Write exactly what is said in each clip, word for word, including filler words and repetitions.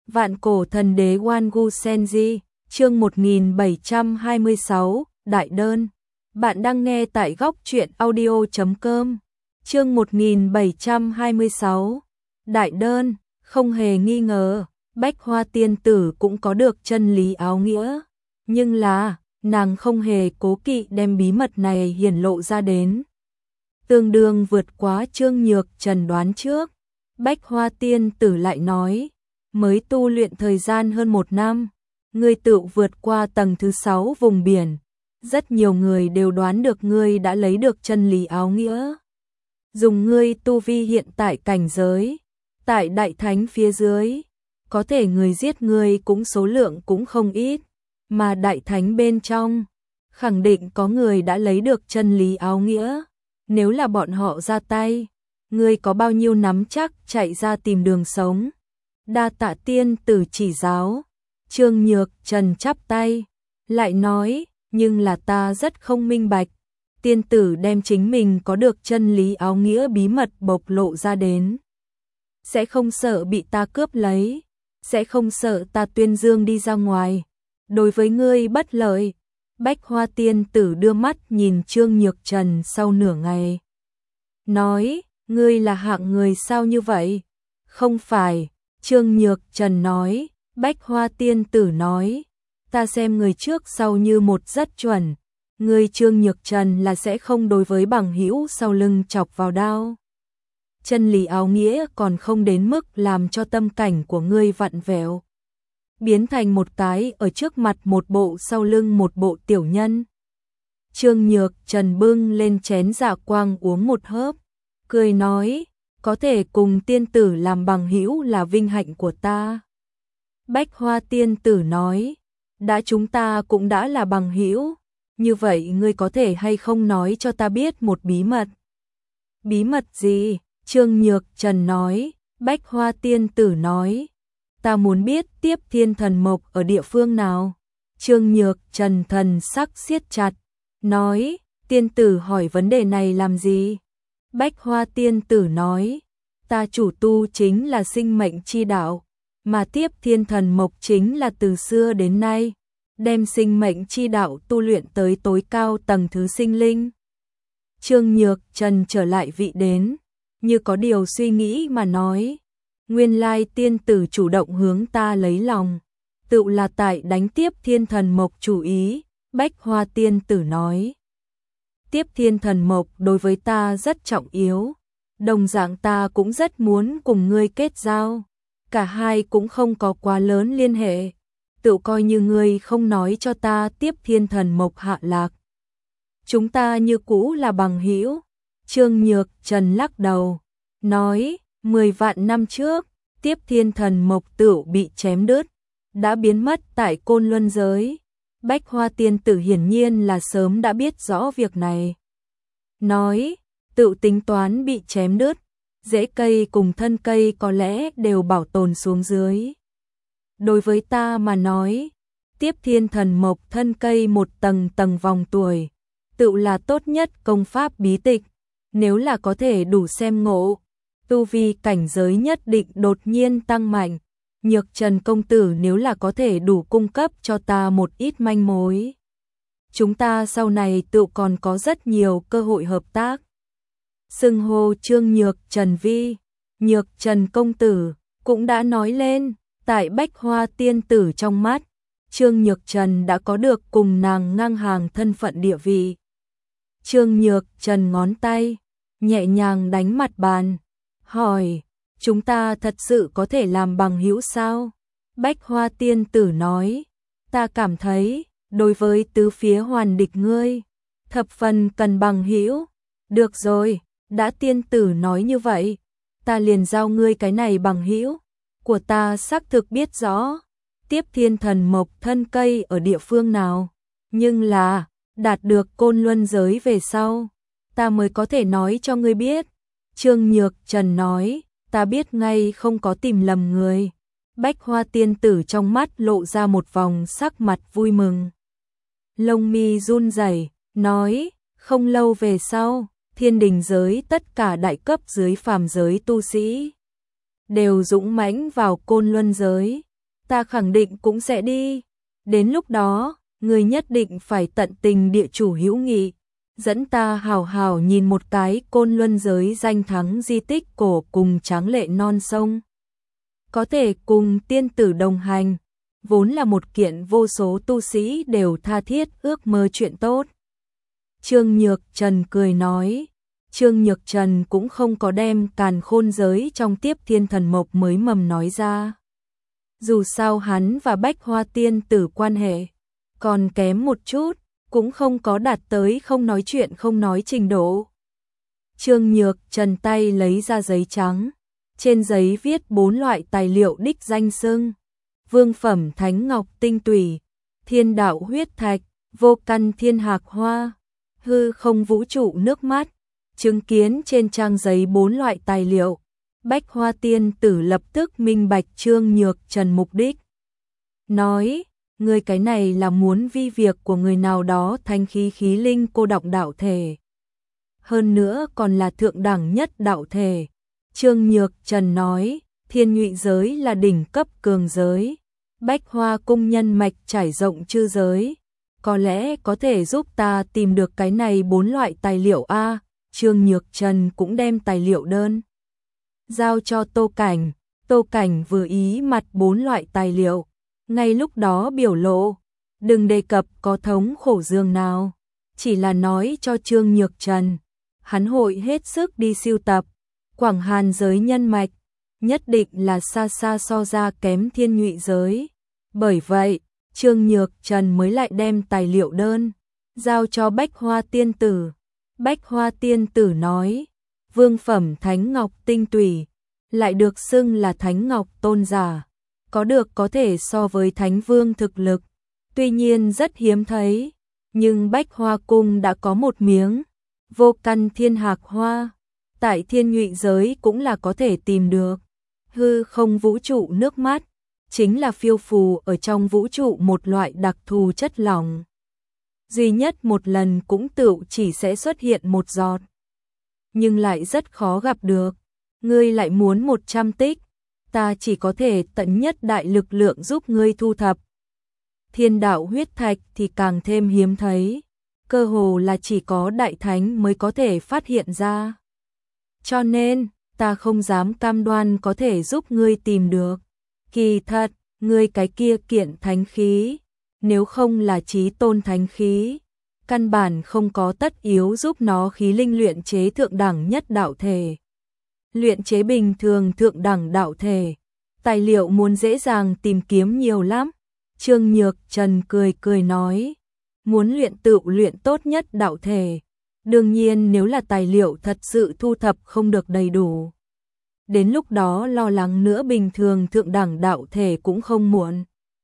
Vạn cổ thần đế Wangu Senji, chương một nghìn bảy trăm hai mươi sáu, Đại đơn. Bạn đang nghe tại góc truyện audio chấm com. Chương một nghìn bảy trăm hai mươi sáu, Đại đơn. Không hề nghi ngờ, Bách Hoa tiên tử cũng có được chân lý áo nghĩa, nhưng là nàng không hề cố kỵ đem bí mật này hiển lộ ra đến. Tương đương vượt quá Trương Nhược Trần đoán trước. Bách Hoa tiên tử lại nói, mới tu luyện thời gian hơn một năm, ngươi tự vượt qua tầng thứ sáu vùng biển, rất nhiều người đều đoán được ngươi đã lấy được chân lý áo nghĩa. Dùng ngươi tu vi hiện tại cảnh giới, tại đại thánh phía dưới, có thể người giết ngươi cũng số lượng cũng không ít, mà đại thánh bên trong, khẳng định có người đã lấy được chân lý áo nghĩa, nếu là bọn họ ra tay, ngươi có bao nhiêu nắm chắc chạy ra tìm đường sống. Đa tạ tiên tử chỉ giáo. Trương Nhược Trần chắp tay, lại nói, nhưng là ta rất không minh bạch. Tiên tử đem chính mình có được chân lý áo nghĩa bí mật bộc lộ ra đến. Sẽ không sợ bị ta cướp lấy, sẽ không sợ ta tuyên dương đi ra ngoài. Đối với ngươi bất lợi. Bách Hoa tiên tử đưa mắt nhìn Trương Nhược Trần sau nửa ngày. Nói, ngươi là hạng người sao như vậy? Không phải. Trương Nhược Trần nói, Bách Hoa tiên tử nói, ta xem người trước sau như một rất chuẩn, người Trương Nhược Trần là sẽ không đối với bằng hữu sau lưng chọc vào đao. Chân lý áo nghĩa còn không đến mức làm cho tâm cảnh của ngươi vặn vẹo, biến thành một cái ở trước mặt một bộ sau lưng một bộ tiểu nhân. Trương Nhược Trần bưng lên chén dạ quang uống một hớp, cười nói, có thể cùng tiên tử làm bằng hữu là vinh hạnh của ta. Bách Hoa tiên tử nói, đã chúng ta cũng đã là bằng hữu, như vậy ngươi có thể hay không nói cho ta biết một bí mật? Bí mật gì? Trương Nhược Trần nói. Bách Hoa tiên tử nói, ta muốn biết Tiếp Thiên Thần Mộc ở địa phương nào. Trương Nhược Trần thần sắc siết chặt, nói, tiên tử hỏi vấn đề này làm gì? Bách Hoa tiên tử nói, ta chủ tu chính là sinh mệnh chi đạo, mà Tiếp Thiên Thần Mộc chính là từ xưa đến nay, đem sinh mệnh chi đạo tu luyện tới tối cao tầng thứ sinh linh. Trương Nhược Trần trở lại vị đến, như có điều suy nghĩ mà nói, nguyên lai tiên tử chủ động hướng ta lấy lòng, tự là tại đánh Tiếp Thiên Thần Mộc chủ ý. Bách Hoa tiên tử nói, Tiếp Thiên Thần Mộc đối với ta rất trọng yếu, đồng dạng ta cũng rất muốn cùng ngươi kết giao, cả hai cũng không có quá lớn liên hệ, tự coi như ngươi không nói cho ta Tiếp Thiên Thần Mộc hạ lạc. Chúng ta như cũ là bằng hữu. Trương Nhược Trần lắc đầu, nói, mười vạn năm trước, Tiếp Thiên Thần Mộc tự bị chém đứt, đã biến mất tại Côn Luân giới. Bách Hoa tiên tử hiển nhiên là sớm đã biết rõ việc này. Nói, tự tính toán bị chém đứt, rễ cây cùng thân cây có lẽ đều bảo tồn xuống dưới. Đối với ta mà nói, Tiếp Thiên Thần Mộc thân cây một tầng tầng vòng tuổi, tự là tốt nhất công pháp bí tịch, nếu là có thể đủ xem ngộ, tu vi cảnh giới nhất định đột nhiên tăng mạnh. Nhược Trần công tử nếu là có thể đủ cung cấp cho ta một ít manh mối, chúng ta sau này tự còn có rất nhiều cơ hội hợp tác. Xưng hô Trương Nhược Trần vi, Nhược Trần công tử, cũng đã nói lên, tại Bách Hoa tiên tử trong mắt, Trương Nhược Trần đã có được cùng nàng ngang hàng thân phận địa vị. Trương Nhược Trần ngón tay, nhẹ nhàng đánh mặt bàn, hỏi, chúng ta thật sự có thể làm bằng hữu sao? Bách Hoa tiên tử nói, ta cảm thấy, đối với tứ phía hoàn địch ngươi, thập phần cần bằng hữu. Được rồi, đã tiên tử nói như vậy, ta liền giao ngươi cái này bằng hữu. Của ta xác thực biết rõ, Tiếp Thiên Thần Mộc thân cây ở địa phương nào, nhưng là, đạt được Côn Luân giới về sau, ta mới có thể nói cho ngươi biết. Trương Nhược Trần nói, ta biết ngay không có tìm lầm người. Bách Hoa tiên tử trong mắt lộ ra một vòng sắc mặt vui mừng. Lông mi run rẩy, nói, không lâu về sau, thiên đình giới tất cả đại cấp dưới phàm giới tu sĩ đều dũng mãnh vào Côn Luân giới, ta khẳng định cũng sẽ đi. Đến lúc đó, ngươi nhất định phải tận tình địa chủ hữu nghị, dẫn ta hào hào nhìn một cái Côn Luân giới danh thắng di tích cổ cùng tráng lệ non sông. Có thể cùng tiên tử đồng hành, vốn là một kiện vô số tu sĩ đều tha thiết ước mơ chuyện tốt. Trương Nhược Trần cười nói, Trương Nhược Trần cũng không có đem càn khôn giới trong tiếp thiên thần mộc mới mầm nói ra. Dù sao hắn và Bách Hoa tiên tử quan hệ còn kém một chút, cũng không có đạt tới không nói chuyện không nói trình độ. Trương Nhược Trần tay lấy ra giấy trắng, trên giấy viết bốn loại tài liệu đích danh xưng: vương phẩm thánh ngọc tinh tủy, thiên đạo huyết thạch, vô căn thiên hạc hoa, hư không vũ trụ nước mắt. Chứng kiến trên trang giấy bốn loại tài liệu, Bách Hoa tiên tử lập tức minh bạch Trương Nhược Trần mục đích. Nói, ngươi cái này là muốn vi việc của người nào đó thanh khí khí linh cô đọng đạo thể. Hơn nữa còn là thượng đẳng nhất đạo thể. Trương Nhược Trần nói, thiên nhụy giới là đỉnh cấp cường giới. Bách Hoa cung nhân mạch trải rộng chư giới. Có lẽ có thể giúp ta tìm được cái này bốn loại tài liệu A. Trương Nhược Trần cũng đem tài liệu đơn giao cho Tô Cảnh. Tô Cảnh vừa ý mặt bốn loại tài liệu, ngay lúc đó biểu lộ, đừng đề cập có thống khổ dương nào, chỉ là nói cho Trương Nhược Trần, hắn hội hết sức đi sưu tập. Quảng Hàn giới nhân mạch, nhất định là xa xa so ra kém thiên nhụy giới. Bởi vậy, Trương Nhược Trần mới lại đem tài liệu đơn giao cho Bách Hoa tiên tử. Bách Hoa tiên tử nói, vương phẩm thánh ngọc tinh tủy, lại được xưng là thánh ngọc tôn giả, có được có thể so với thánh vương thực lực, tuy nhiên rất hiếm thấy, nhưng Bách Hoa cung đã có một miếng vô căn thiên hạc hoa, tại thiên nhụy giới cũng là có thể tìm được. Hư không vũ trụ nước mắt, chính là phiêu phù ở trong vũ trụ một loại đặc thù chất lỏng. Duy nhất một lần cũng tựu chỉ sẽ xuất hiện một giọt, nhưng lại rất khó gặp được. Ngươi lại muốn một trăm tích, ta chỉ có thể tận nhất đại lực lượng giúp ngươi thu thập. Thiên đạo huyết thạch thì càng thêm hiếm thấy, cơ hồ là chỉ có đại thánh mới có thể phát hiện ra. Cho nên, ta không dám cam đoan có thể giúp ngươi tìm được. Kỳ thật, ngươi cái kia kiện thánh khí, nếu không là chí tôn thánh khí, căn bản không có tất yếu giúp nó khí linh luyện chế thượng đẳng nhất đạo thể. Luyện chế bình thường thượng đẳng đạo thể, tài liệu muốn dễ dàng tìm kiếm nhiều lắm. Trương Nhược Trần cười cười nói, muốn luyện tự luyện tốt nhất đạo thể, đương nhiên nếu là tài liệu thật sự thu thập không được đầy đủ, đến lúc đó lo lắng nữa bình thường thượng đẳng đạo thể cũng không muộn.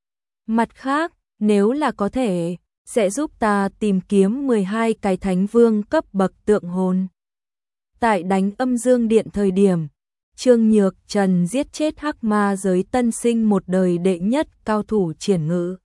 Mặt khác, nếu là có thể, sẽ giúp ta tìm kiếm mười hai cái thánh vương cấp bậc tượng hồn. Tại đánh âm dương điện thời điểm, Trương Nhược Trần giết chết hắc ma giới tân sinh một đời đệ nhất cao thủ triển ngữ.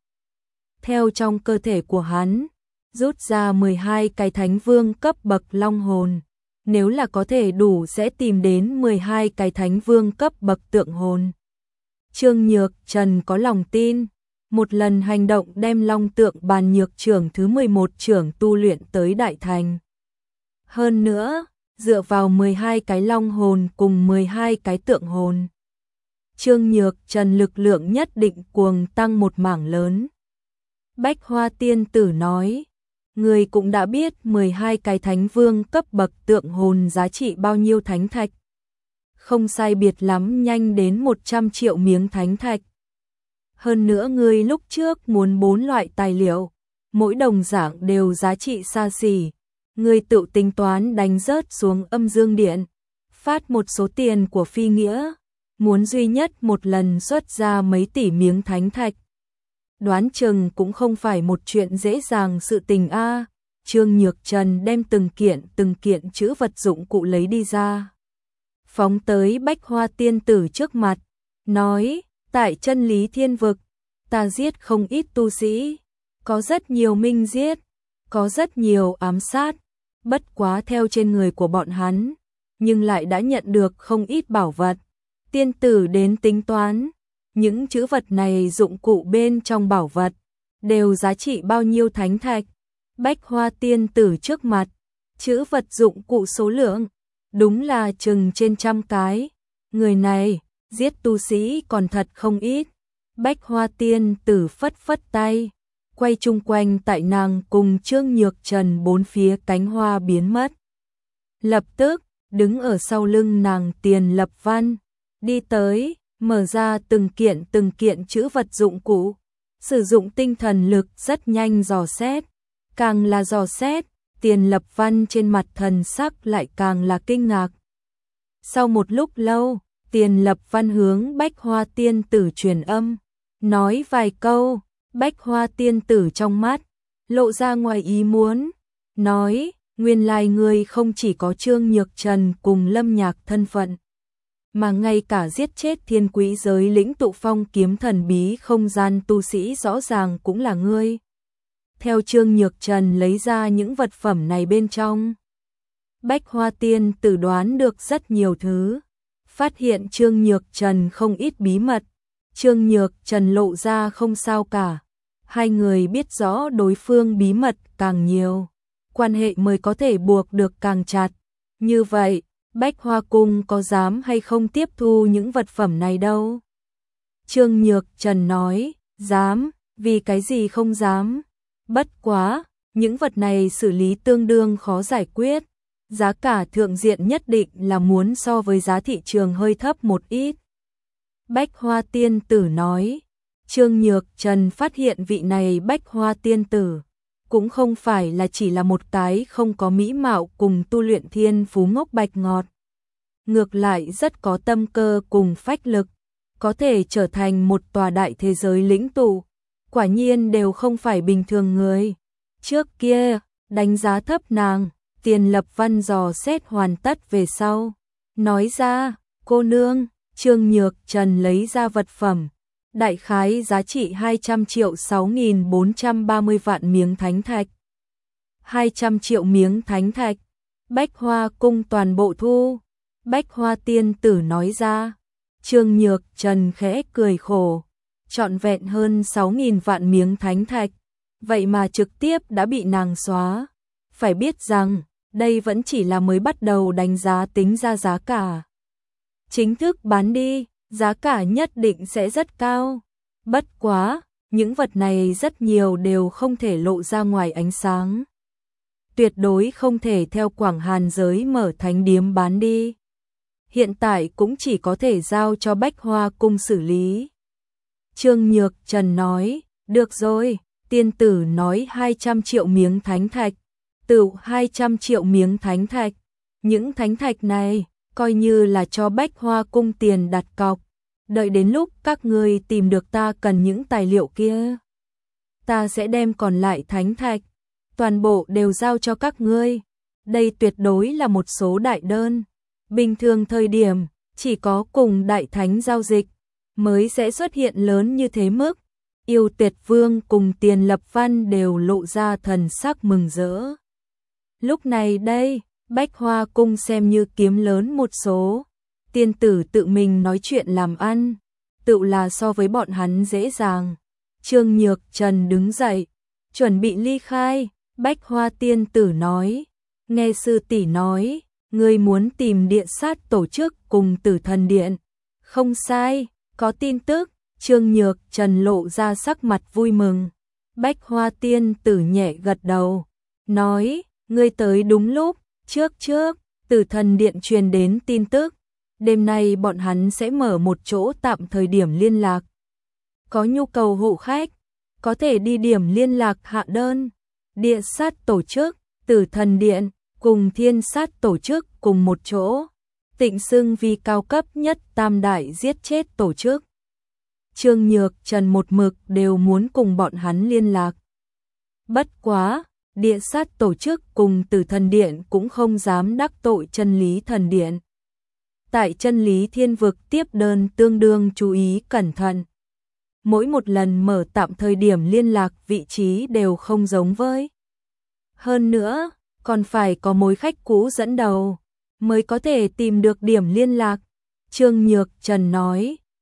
Theo trong cơ thể của hắn, rút ra mười hai cái thánh vương cấp bậc long hồn. Nếu là có thể đủ sẽ tìm đến mười hai cái thánh vương cấp bậc tượng hồn. Trương Nhược Trần có lòng tin, một lần hành động đem long tượng bàn nhược trưởng thứ mười một trưởng tu luyện tới đại thành. Hơn nữa, dựa vào mười hai cái long hồn cùng mười hai cái tượng hồn, Trương Nhược Trần lực lượng nhất định cuồng tăng một mảng lớn. Bách Hoa tiên tử nói, người cũng đã biết mười hai cái thánh vương cấp bậc tượng hồn giá trị bao nhiêu thánh thạch. Không sai biệt lắm nhanh đến một trăm triệu miếng thánh thạch. Hơn nữa người lúc trước muốn bốn loại tài liệu, mỗi đồng dạng đều giá trị xa xỉ. Người tự tính toán đánh rớt xuống âm dương điện, phát một số tiền của phi nghĩa, muốn duy nhất một lần xuất ra mấy tỷ miếng thánh thạch. Đoán chừng cũng không phải một chuyện dễ dàng sự tình a. À. Trương Nhược Trần đem từng kiện từng kiện chữ vật dụng cụ lấy đi ra, phóng tới Bách Hoa tiên tử trước mặt, nói, tại chân lý thiên vực, ta giết không ít tu sĩ, có rất nhiều minh giết, có rất nhiều ám sát, bất quá theo trên người của bọn hắn, nhưng lại đã nhận được không ít bảo vật. Tiên tử đến tính toán, những chữ vật này dụng cụ bên trong bảo vật, đều giá trị bao nhiêu thánh thạch. Bách Hoa tiên tử trước mặt, chữ vật dụng cụ số lượng, đúng là chừng trên trăm cái. Người này, giết tu sĩ còn thật không ít. Bách Hoa tiên tử phất phất tay, quay chung quanh tại nàng cùng Trương Nhược Trần bốn phía cánh hoa biến mất. Lập tức, đứng ở sau lưng nàng Tiền Lập Văn, đi tới, mở ra từng kiện từng kiện chữ vật dụng cụ, sử dụng tinh thần lực rất nhanh dò xét. Càng là dò xét, Tiền Lập Văn trên mặt thần sắc lại càng là kinh ngạc. Sau một lúc lâu, Tiền Lập Văn hướng Bách Hoa tiên tử truyền âm, nói vài câu. Bách Hoa tiên tử trong mắt lộ ra ngoài ý muốn, nói: nguyên lai ngươi không chỉ có Trương Nhược Trần cùng Lâm Nhạc thân phận, mà ngay cả giết chết thiên quý giới lĩnh tụ phong kiếm thần bí không gian tu sĩ rõ ràng cũng là ngươi. Theo Trương Nhược Trần lấy ra những vật phẩm này bên trong, Bách Hoa tiên tử đoán được rất nhiều thứ, phát hiện Trương Nhược Trần không ít bí mật. Trương Nhược Trần lộ ra không sao cả, hai người biết rõ đối phương bí mật càng nhiều, quan hệ mới có thể buộc được càng chặt. Như vậy, Bách Hoa Cung có dám hay không tiếp thu những vật phẩm này đâu? Trương Nhược Trần nói, dám, vì cái gì không dám? Bất quá, những vật này xử lý tương đương khó giải quyết, giá cả thượng diện nhất định là muốn so với giá thị trường hơi thấp một ít. Bách Hoa tiên tử nói. Trương Nhược Trần phát hiện vị này Bách Hoa tiên tử cũng không phải là chỉ là một cái không có mỹ mạo cùng tu luyện thiên phú ngốc bạch ngọt, ngược lại rất có tâm cơ cùng phách lực, có thể trở thành một tòa đại thế giới lĩnh tụ, quả nhiên đều không phải bình thường người. Trước kia, đánh giá thấp nàng, Tiền Lập Văn dò xét hoàn tất về sau, nói ra, cô nương. Trương Nhược Trần lấy ra vật phẩm, đại khái giá trị hai trăm triệu sáu nghìn bốn trăm ba mươi vạn miếng thánh thạch. hai trăm triệu miếng thánh thạch, Bách Hoa Cung toàn bộ thu. Bách Hoa tiên tử nói ra. Trương Nhược Trần khẽ cười khổ, trọn vẹn hơn sáu nghìn vạn miếng thánh thạch, vậy mà trực tiếp đã bị nàng xóa. Phải biết rằng, đây vẫn chỉ là mới bắt đầu đánh giá tính ra giá cả. Chính thức bán đi, giá cả nhất định sẽ rất cao. Bất quá, những vật này rất nhiều đều không thể lộ ra ngoài ánh sáng. Tuyệt đối không thể theo Quảng Hàn giới mở thánh điếm bán đi. Hiện tại cũng chỉ có thể giao cho Bách Hoa Cung xử lý. Trương Nhược Trần nói, được rồi, tiên tử nói hai trăm triệu miếng thánh thạch, tự hai trăm triệu miếng thánh thạch. Những thánh thạch này, coi như là cho Bách Hoa Cung tiền đặt cọc, đợi đến lúc các ngươi tìm được ta cần những tài liệu kia, ta sẽ đem còn lại thánh thạch, toàn bộ đều giao cho các ngươi. Đây tuyệt đối là một số đại đơn, bình thường thời điểm, chỉ có cùng đại thánh giao dịch, mới sẽ xuất hiện lớn như thế mức. Yêu Tuyệt Vương cùng Tiền Lập Văn đều lộ ra thần sắc mừng rỡ. Lúc này đây, Bách Hoa Cung xem như kiếm lớn một số. Tiên tử tự mình nói chuyện làm ăn, tự là so với bọn hắn dễ dàng. Trương Nhược Trần đứng dậy, chuẩn bị ly khai. Bách Hoa tiên tử nói, nghe sư tỷ nói, ngươi muốn tìm điện sát tổ chức cùng Tử Thần Điện. Không sai, có tin tức. Trương Nhược Trần lộ ra sắc mặt vui mừng. Bách Hoa tiên tử nhẹ gật đầu, nói, ngươi tới đúng lúc. Trước trước, Tử Thần Điện truyền đến tin tức, đêm nay bọn hắn sẽ mở một chỗ tạm thời điểm liên lạc. Có nhu cầu hộ khách, có thể đi điểm liên lạc hạ đơn. Địa sát tổ chức, Tử Thần Điện, cùng Thiên sát tổ chức cùng một chỗ, tịnh xưng vì cao cấp nhất tam đại giết chết tổ chức. Trương Nhược Trần một mực đều muốn cùng bọn hắn liên lạc. Bất quá, địa sát tổ chức cùng Tử Thần Điện cũng không dám đắc tội Chân Lý Thần Điện. Tại Chân Lý Thiên Vực tiếp đơn tương đương chú ý cẩn thận. Mỗi một lần mở tạm thời điểm liên lạc vị trí đều không giống với. Hơn nữa, còn phải có mối khách cũ dẫn đầu, mới có thể tìm được điểm liên lạc. Trương Nhược Trần nói,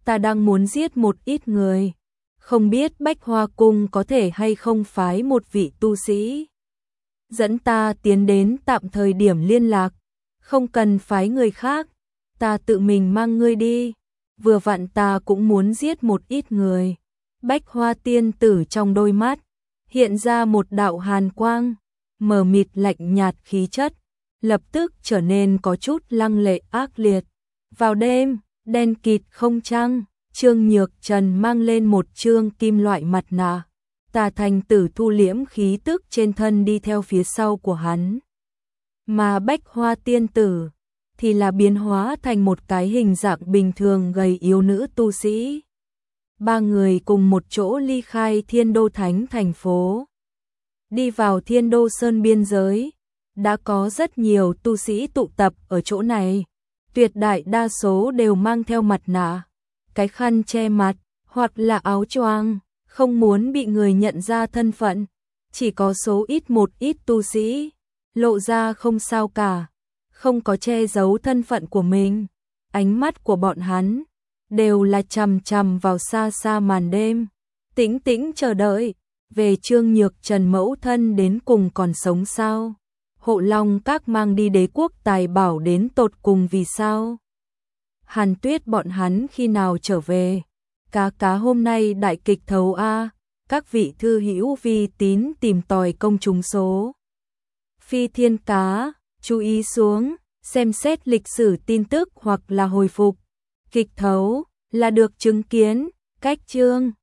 ta đang muốn giết một ít người. Không biết Bách Hoa Cung có thể hay không phái một vị tu sĩ dẫn ta tiến đến tạm thời điểm liên lạc, không cần phái người khác, ta tự mình mang ngươi đi, vừa vặn ta cũng muốn giết một ít người. Bách Hoa tiên tử trong đôi mắt hiện ra một đạo hàn quang, mờ mịt lạnh nhạt khí chất, lập tức trở nên có chút lăng lệ ác liệt. Vào đêm, đen kịt không trăng, Trương Nhược Trần mang lên một trương kim loại mặt nạ. Tà Thành Tử thu liễm khí tức trên thân đi theo phía sau của hắn. Mà Bách Hoa tiên tử thì là biến hóa thành một cái hình dạng bình thường gầy yếu nữ tu sĩ. Ba người cùng một chỗ ly khai Thiên Đô Thánh thành phố. Đi vào Thiên Đô Sơn biên giới, đã có rất nhiều tu sĩ tụ tập ở chỗ này. Tuyệt đại đa số đều mang theo mặt nạ, cái khăn che mặt, hoặc là áo choàng, không muốn bị người nhận ra thân phận. Chỉ có số ít một ít tu sĩ, lộ ra không sao cả, không có che giấu thân phận của mình. Ánh mắt của bọn hắn đều là chằm chằm vào xa xa màn đêm, tĩnh tĩnh chờ đợi, về Trương Nhược Trần mẫu thân đến cùng còn sống sao? Hộ Long Các mang đi đế quốc tài bảo đến tột cùng vì sao? Hàn Tuyết bọn hắn khi nào trở về? Cá cá hôm nay đại kịch thấu a, các vị thư hữu vi tín tìm tòi công chúng số. Phi Thiên Cá, chú ý xuống, xem xét lịch sử tin tức hoặc là hồi phục. Kịch thấu là được chứng kiến, cách chương